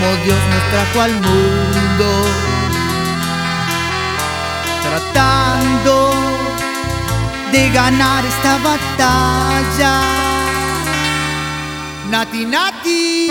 como Dios nos trajo al mundo, tratando de ganar esta batalla. Nati Nati.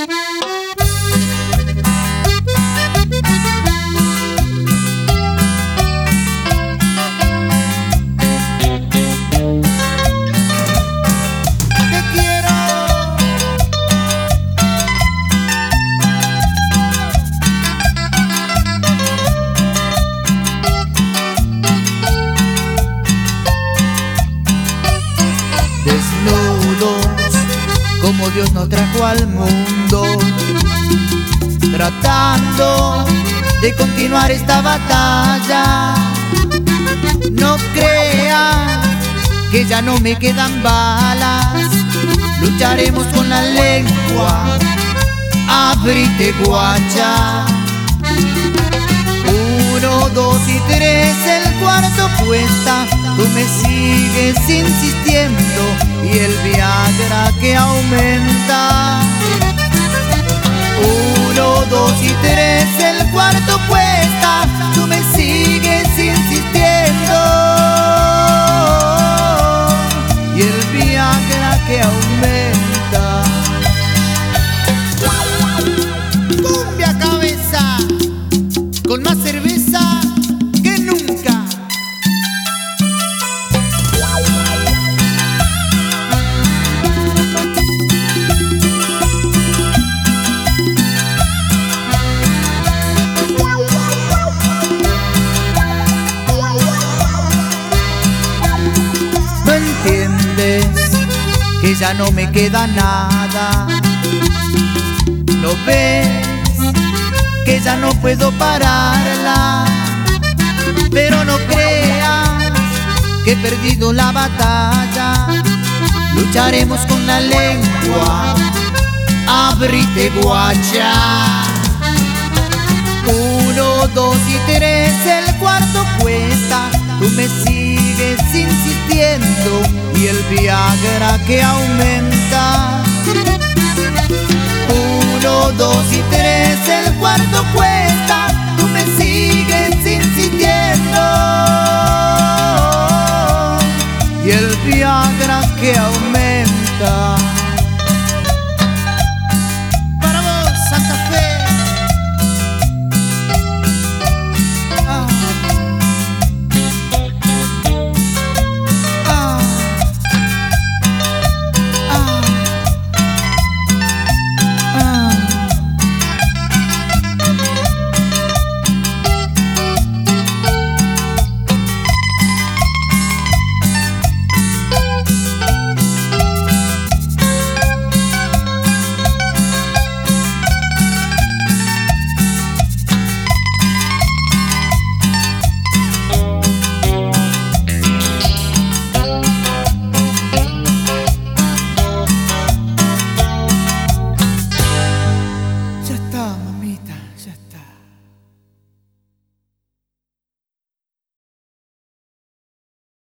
Desnudos como Dios nos trajo al mundo, tratando de continuar esta batalla. No creas que ya no me quedan balas, lucharemos con la lengua, abrite guacha. 1, 2 y 3, el cuarto cuesta. Tú me sigues insistiendo y el Viagra que aumenta. 1, 2 y 3, el cuarto cuesta. Tú me sigues insistiendo y el Viagra que aumenta. Cumbia cabeza, con más cerveza que nunca. No entiendes que ya no me queda nada. No ves que ya no puedo pararla. Pero no creas que he perdido la batalla. Lucharemos con la lengua, abrite guacha. 1, 2 y 3, el cuarto cuesta. Tú me sigues insistiendo y el Viagra que aumenta.